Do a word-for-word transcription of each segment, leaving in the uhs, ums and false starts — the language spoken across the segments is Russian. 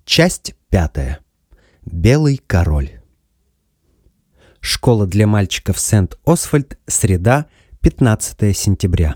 Часть пятая. Белый король. Школа для мальчиков Сент-Освальд, среда, пятнадцатое сентября.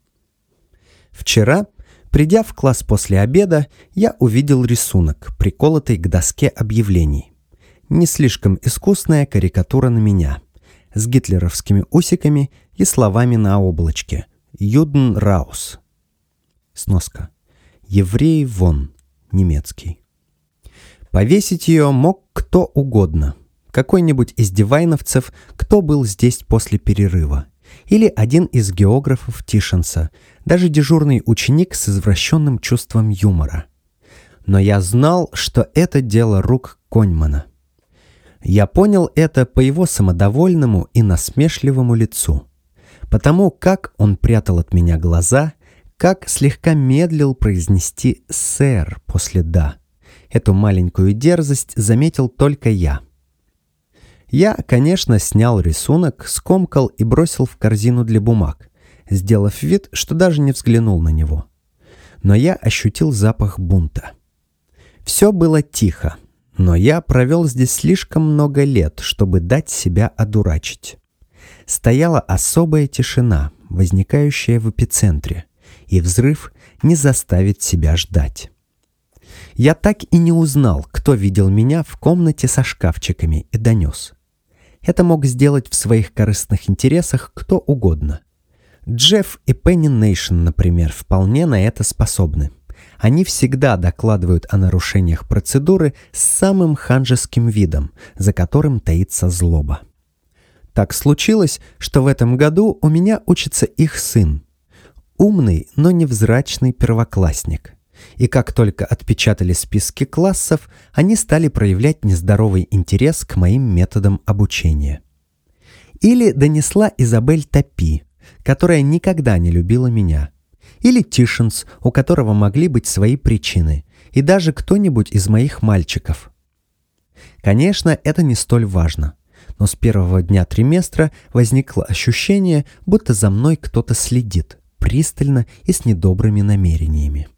Вчера, придя в класс после обеда, я увидел рисунок, приколотый к доске объявлений. Не слишком искусная карикатура на меня, с гитлеровскими усиками и словами на облачке «Юден раус». Сноска. «Евреи вон», немецкий. Повесить ее мог кто угодно. Какой-нибудь из дивайновцев, кто был здесь после перерыва. Или один из географов Тишенса, даже дежурный ученик с извращенным чувством юмора. Но я знал, что это дело рук Коньмана. Я понял это по его самодовольному и насмешливому лицу. Потому как он прятал от меня глаза, как слегка медлил произнести «сэр» после «да». Эту маленькую дерзость заметил только я. Я, конечно, снял рисунок, скомкал и бросил в корзину для бумаг, сделав вид, что даже не взглянул на него. Но я ощутил запах бунта. Все было тихо, но я провел здесь слишком много лет, чтобы дать себя одурачить. Стояла особая тишина, возникающая в эпицентре, и взрыв не заставит себя ждать. Я так и не узнал, кто видел меня в комнате со шкафчиками и донес. Это мог сделать в своих корыстных интересах кто угодно. Джефф и Пенни Нейшн, например, вполне на это способны. Они всегда докладывают о нарушениях процедуры с самым ханжеским видом, за которым таится злоба. Так случилось, что в этом году у меня учится их сын. Умный, но невзрачный первоклассник. И как только отпечатали списки классов, они стали проявлять нездоровый интерес к моим методам обучения. Или донесла Изабель Тапи, которая никогда не любила меня. Или Тишенс, у которого могли быть свои причины. И даже кто-нибудь из моих мальчиков. Конечно, это не столь важно. Но с первого дня триместра возникло ощущение, будто за мной кто-то следит, пристально и с недобрыми намерениями.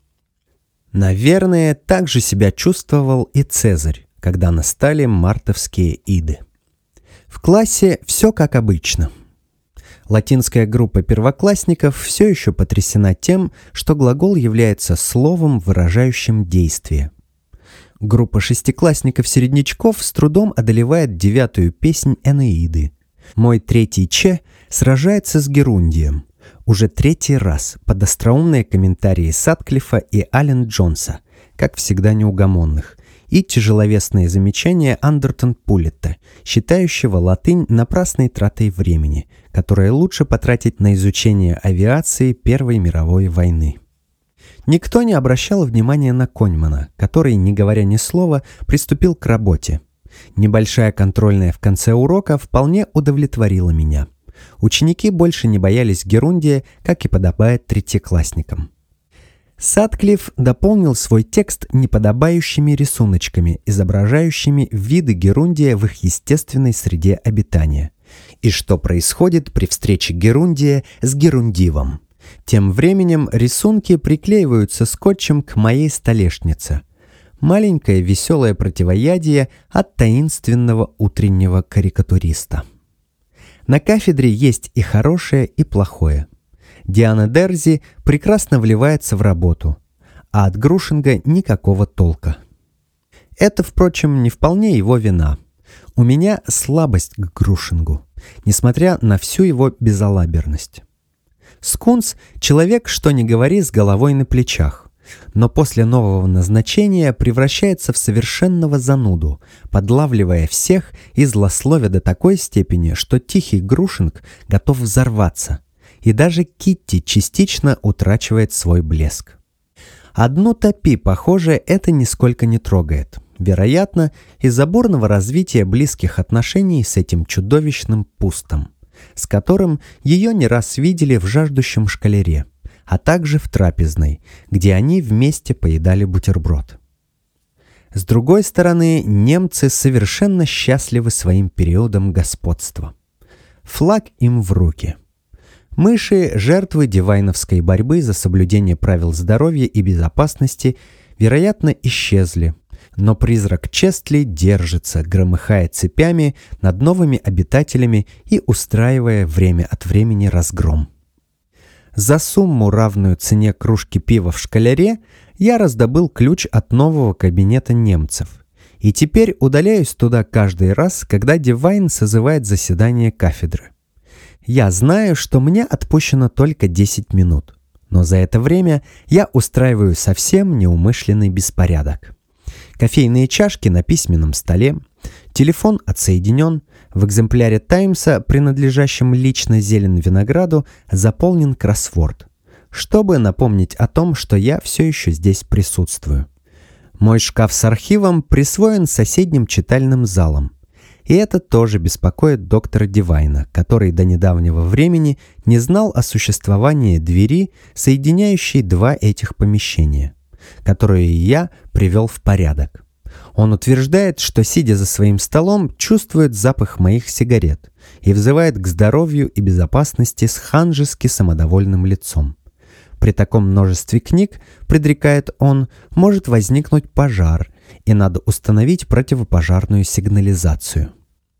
Наверное, так же себя чувствовал и Цезарь, когда настали мартовские иды. В классе все как обычно. Латинская группа первоклассников все еще потрясена тем, что глагол является словом, выражающим действие. Группа шестиклассников-середнячков с трудом одолевает девятую песнь Энеиды. Мой третий Че сражается с Герундием. Уже третий раз под остроумные комментарии Сатклифа и Аллен Джонса, как всегда неугомонных, и тяжеловесные замечания Андертон Пуллетта, считающего латынь напрасной тратой времени, которое лучше потратить на изучение авиации Первой мировой войны. Никто не обращал внимания на Коньмана, который, не говоря ни слова, приступил к работе. Небольшая контрольная в конце урока вполне удовлетворила меня. Ученики больше не боялись Герундия, как и подобает третьеклассникам. Сатклифф дополнил свой текст неподобающими рисуночками, изображающими виды Герундия в их естественной среде обитания. И что происходит при встрече Герундия с Герундивом. Тем временем рисунки приклеиваются скотчем к моей столешнице. Маленькое веселое противоядие от таинственного утреннего карикатуриста. На кафедре есть и хорошее, и плохое. Диана Дерзи прекрасно вливается в работу, а от Грушинга никакого толка. Это, впрочем, не вполне его вина. У меня слабость к Грушингу, несмотря на всю его безалаберность. Скунс — человек, что ни говори, с головой на плечах, но после нового назначения превращается в совершенного зануду, подлавливая всех и злословя до такой степени, что тихий Грушинг готов взорваться, и даже Китти частично утрачивает свой блеск. Одну Тапи, похоже, это нисколько не трогает, вероятно, из-за бурного развития близких отношений с этим чудовищным Пустом, с которым ее не раз видели в жаждущем шкалере, а также в трапезной, где они вместе поедали бутерброд. С другой стороны, немцы совершенно счастливы своим периодом господства. Флаг им в руки. Мыши, жертвы дивайновской борьбы за соблюдение правил здоровья и безопасности, вероятно, исчезли, Но призрак Честли держится, громыхая цепями над новыми обитателями и устраивая время от времени разгром. За сумму, равную цене кружки пива в школяре, я раздобыл ключ от нового кабинета немцев. И теперь удаляюсь туда каждый раз, когда Дивайн созывает заседание кафедры. Я знаю, что мне отпущено только десять минут, но за это время я устраиваю совсем неумышленный беспорядок. Кофейные чашки на письменном столе, телефон отсоединен, в экземпляре «Таймса», принадлежащем лично Зелен-Винограду, заполнен кроссворд, чтобы напомнить о том, что я все еще здесь присутствую. Мой шкаф с архивом присвоен соседним читальным залом. И это тоже беспокоит доктора Дивайна, который до недавнего времени не знал о существовании двери, соединяющей два этих помещения, которую я привел в порядок. Он утверждает, что, сидя за своим столом, чувствует запах моих сигарет и взывает к здоровью и безопасности с ханжески самодовольным лицом. При таком множестве книг, предрекает он, может возникнуть пожар, и надо установить противопожарную сигнализацию.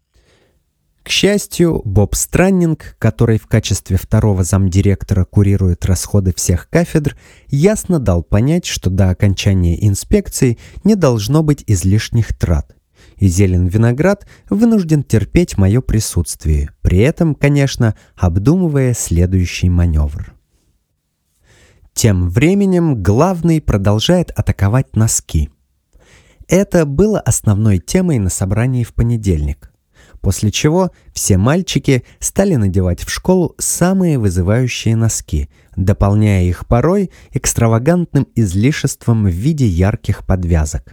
К счастью, Боб Страннинг, который в качестве второго замдиректора курирует расходы всех кафедр, ясно дал понять, что до окончания инспекции не должно быть излишних трат. И Зелен-Виноград вынужден терпеть мое присутствие, при этом, конечно, обдумывая следующий маневр. Тем временем главный продолжает атаковать носки. Это было основной темой на собрании в понедельник, после чего все мальчики стали надевать в школу самые вызывающие носки, дополняя их порой экстравагантным излишеством в виде ярких подвязок.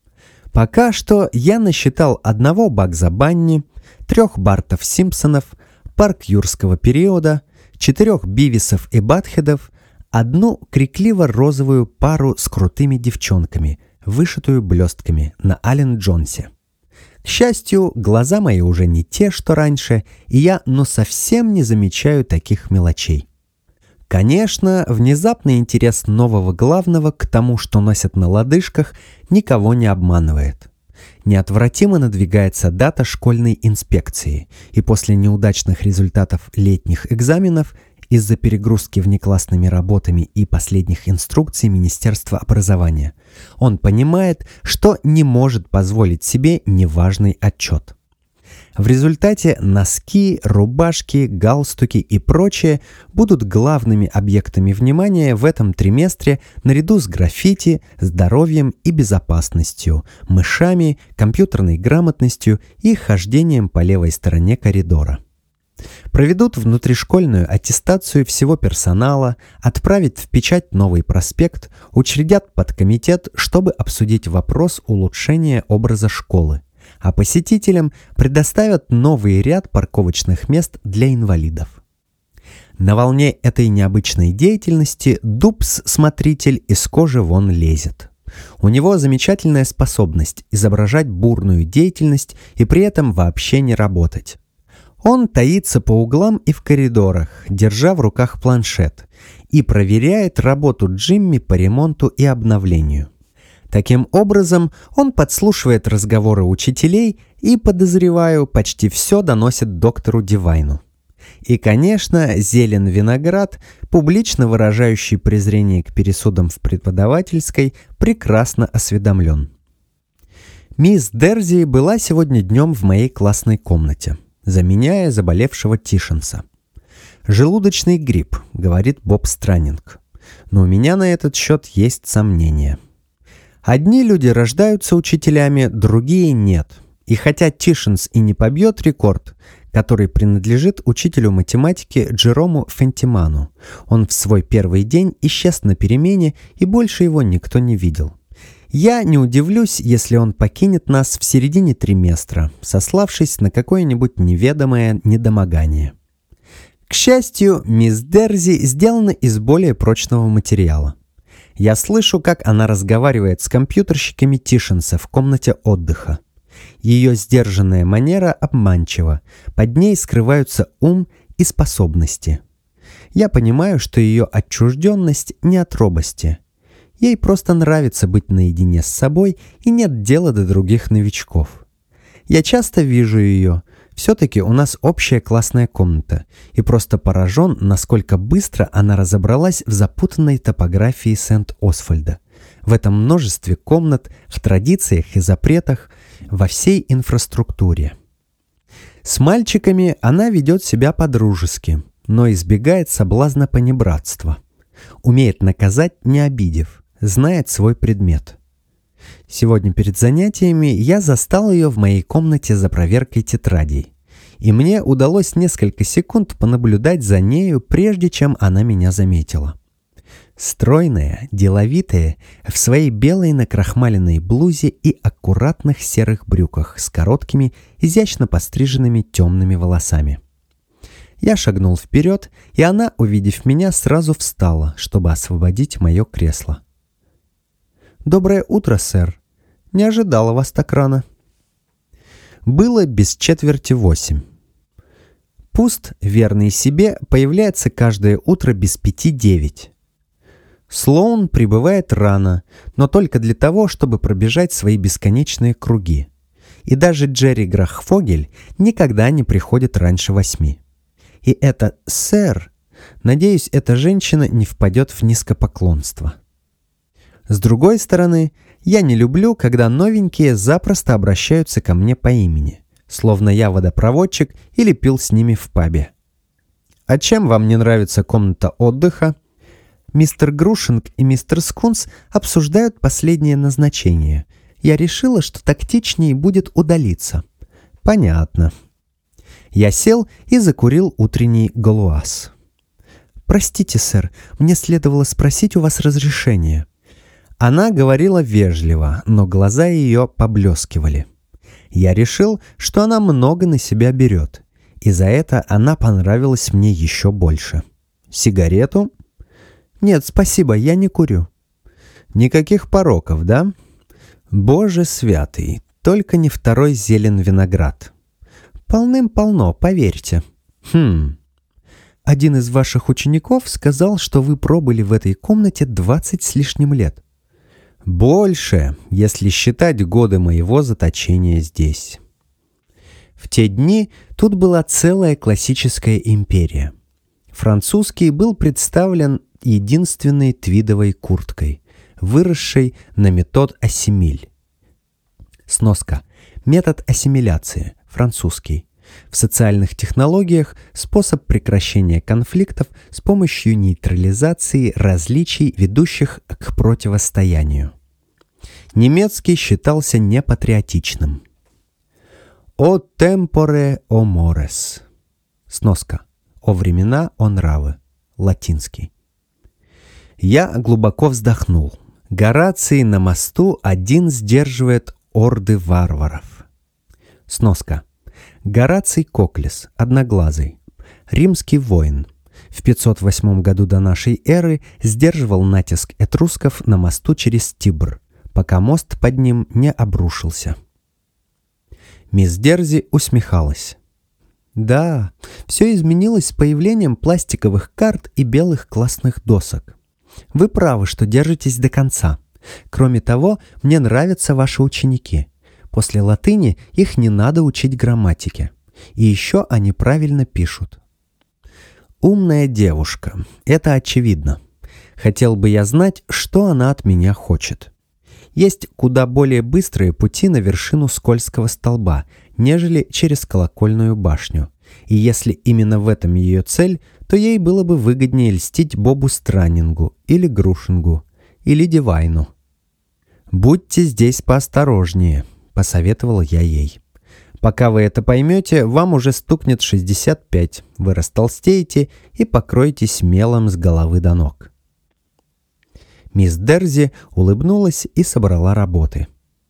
Пока что я насчитал одного Багза Банни, трех Бартов Симпсонов, парк юрского периода, четырех Бивисов и Батхедов, одну крикливо-розовую пару с крутыми девчонками, вышитую блестками на Аллен Джонсе. К счастью, глаза мои уже не те, что раньше, и я ну совсем не замечаю таких мелочей. Конечно, внезапный интерес нового главного к тому, что носят на лодыжках, никого не обманывает. Неотвратимо надвигается дата школьной инспекции, и после неудачных результатов летних экзаменов из-за перегрузки внеклассными работами и последних инструкций Министерства образования, он понимает, что не может позволить себе неважный отчет. В результате носки, рубашки, галстуки и прочее будут главными объектами внимания в этом триместре наряду с граффити, здоровьем и безопасностью, мышами, компьютерной грамотностью и хождением по левой стороне коридора. Проведут внутришкольную аттестацию всего персонала, отправят в печать новый проспект, учредят подкомитет, чтобы обсудить вопрос улучшения образа школы, а посетителям предоставят новый ряд парковочных мест для инвалидов. На волне этой необычной деятельности Дубс-смотритель из кожи вон лезет. У него замечательная способность изображать бурную деятельность и при этом вообще не работать. Он таится по углам и в коридорах, держа в руках планшет, и проверяет работу Джимми по ремонту и обновлению. Таким образом, он подслушивает разговоры учителей и, подозреваю, почти все доносит доктору Дивайну. И, конечно, Зелен-Виноград, публично выражающий презрение к пересудам в преподавательской, прекрасно осведомлен. Мисс Дерзи была сегодня днем в моей классной комнате, заменяя заболевшего Тишенса. «Желудочный грипп», — говорит Боб Страннинг. Но у меня на этот счет есть сомнения. Одни люди рождаются учителями, другие нет. И хотя Тишенс и не побьет рекорд, который принадлежит учителю математики Джерому Фентиману, он в свой первый день исчез на перемене, и больше его никто не видел. Я не удивлюсь, если он покинет нас в середине триместра, сославшись на какое-нибудь неведомое недомогание. К счастью, мисс Дерзи сделана из более прочного материала. Я слышу, как она разговаривает с компьютерщиками Тишенса в комнате отдыха. Ее сдержанная манера обманчива, под ней скрываются ум и способности. Я понимаю, что ее отчужденность не от робости. Ей просто нравится быть наедине с собой и нет дела до других новичков. Я часто вижу ее. Все-таки у нас общая классная комната. И просто поражен, насколько быстро она разобралась в запутанной топографии Сент-Освальда. В этом множестве комнат, в традициях и запретах, во всей инфраструктуре. С мальчиками она ведет себя по-дружески, но избегает соблазна понебратства. Умеет наказать, не обидев, знает свой предмет. Сегодня перед занятиями я застал ее в моей комнате за проверкой тетрадей, и мне удалось несколько секунд понаблюдать за нею, прежде чем она меня заметила. Стройная, деловитая, в своей белой накрахмаленной блузе и аккуратных серых брюках с короткими, изящно постриженными темными волосами. Я шагнул вперед, и она, увидев меня, сразу встала, чтобы освободить мое кресло. «Доброе утро, сэр. Не ожидала вас так рано». Было без четверти восемь. Пуст, верный себе, появляется каждое утро без пяти девять. Слоун прибывает рано, но только для того, чтобы пробежать свои бесконечные круги. И даже Джерри Грахфогель никогда не приходит раньше восьми. И это «сэр», надеюсь, эта женщина не впадет в низкопоклонство. С другой стороны, я не люблю, когда новенькие запросто обращаются ко мне по имени, словно я водопроводчик или пил с ними в пабе. «А чем вам не нравится комната отдыха?» Мистер Грушинг и мистер Скунс обсуждают последнее назначение. Я решила, что тактичнее будет удалиться. Понятно. Я сел и закурил утренний галуаз. «Простите, сэр, мне следовало спросить у вас разрешения». Она говорила вежливо, но глаза ее поблескивали. Я решил, что она много на себя берет, и за это она понравилась мне еще больше. «Сигарету?» «Нет, спасибо, я не курю». «Никаких пороков, да?» «Боже святый, только не второй зелен виноград». «Полным-полно, поверьте». «Хм...» «Один из ваших учеников сказал, что вы пробыли в этой комнате двадцать с лишним лет». «Больше, если считать годы моего заточения здесь». В те дни тут была целая классическая империя. Французский был представлен единственной твидовой курткой, выросшей на метод ассимиль. Сноска. Метод ассимиляции. Французский. В социальных технологиях способ прекращения конфликтов с помощью нейтрализации различий, ведущих к противостоянию. Немецкий считался непатриотичным. «О темпоре о морес». Сноска. «О времена, о нравы». Латинский. Я глубоко вздохнул. Гораций на мосту один сдерживает орды варваров. Сноска. Гораций Коклес, одноглазый, римский воин. В пятьсот восьмом году до нашей эры сдерживал натиск этрусков на мосту через Тибр, пока мост под ним не обрушился. Мисс Дерзи усмехалась. Да, все изменилось с появлением пластиковых карт и белых классных досок. Вы правы, что держитесь до конца. Кроме того, мне нравятся ваши ученики. После латыни их не надо учить грамматике. И еще они правильно пишут. Умная девушка, это очевидно. Хотел бы я знать, что она от меня хочет. Есть куда более быстрые пути на вершину скользкого столба, нежели через колокольную башню. И если именно в этом ее цель, то ей было бы выгоднее льстить Бобу Странингу или Грушингу, или Дивайну. «Будьте здесь поосторожнее», — посоветовал я ей. «Пока вы это поймете, вам уже стукнет шестьдесят пять, вы растолстеете и покроетесь мелом с головы до ног». Мисс Дерзи улыбнулась и собрала работы.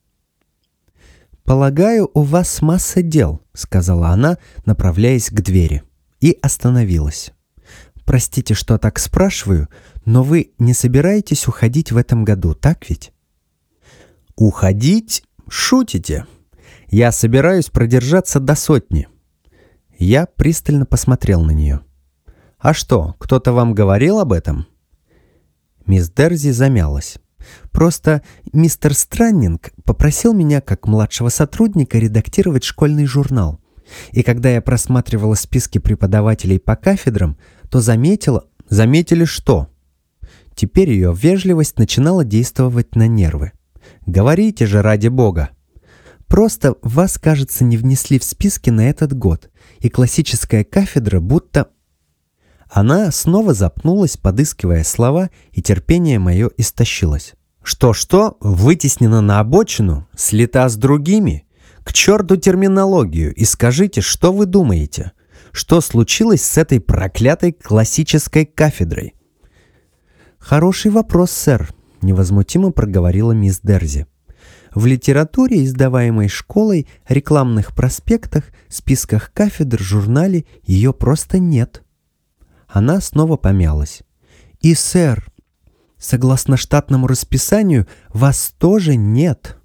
«Полагаю, у вас масса дел», — сказала она, направляясь к двери, и остановилась. «Простите, что так спрашиваю, но вы не собираетесь уходить в этом году, так ведь?» «Уходить? Шутите? Я собираюсь продержаться до сотни». Я пристально посмотрел на нее. «А что, кто-то вам говорил об этом?» Мисс Дерзи замялась. Просто мистер Страннинг попросил меня, как младшего сотрудника, редактировать школьный журнал. И когда я просматривала списки преподавателей по кафедрам, то заметила... Заметили что? Теперь ее вежливость начинала действовать на нервы. «Говорите же, ради бога!» «Просто вас, кажется, не внесли в списки на этот год, и классическая кафедра будто...» Она снова запнулась, подыскивая слова, и терпение мое истощилось. «Что-что? Вытеснена на обочину? Слита с другими? К черту терминологию и скажите, что вы думаете? Что случилось с этой проклятой классической кафедрой?» «Хороший вопрос, сэр», — невозмутимо проговорила мисс Дерзи. «В литературе, издаваемой школой, рекламных проспектах, списках кафедр, журнале ее просто нет». Она снова помялась. «И, сэр, согласно штатному расписанию, вас тоже нет».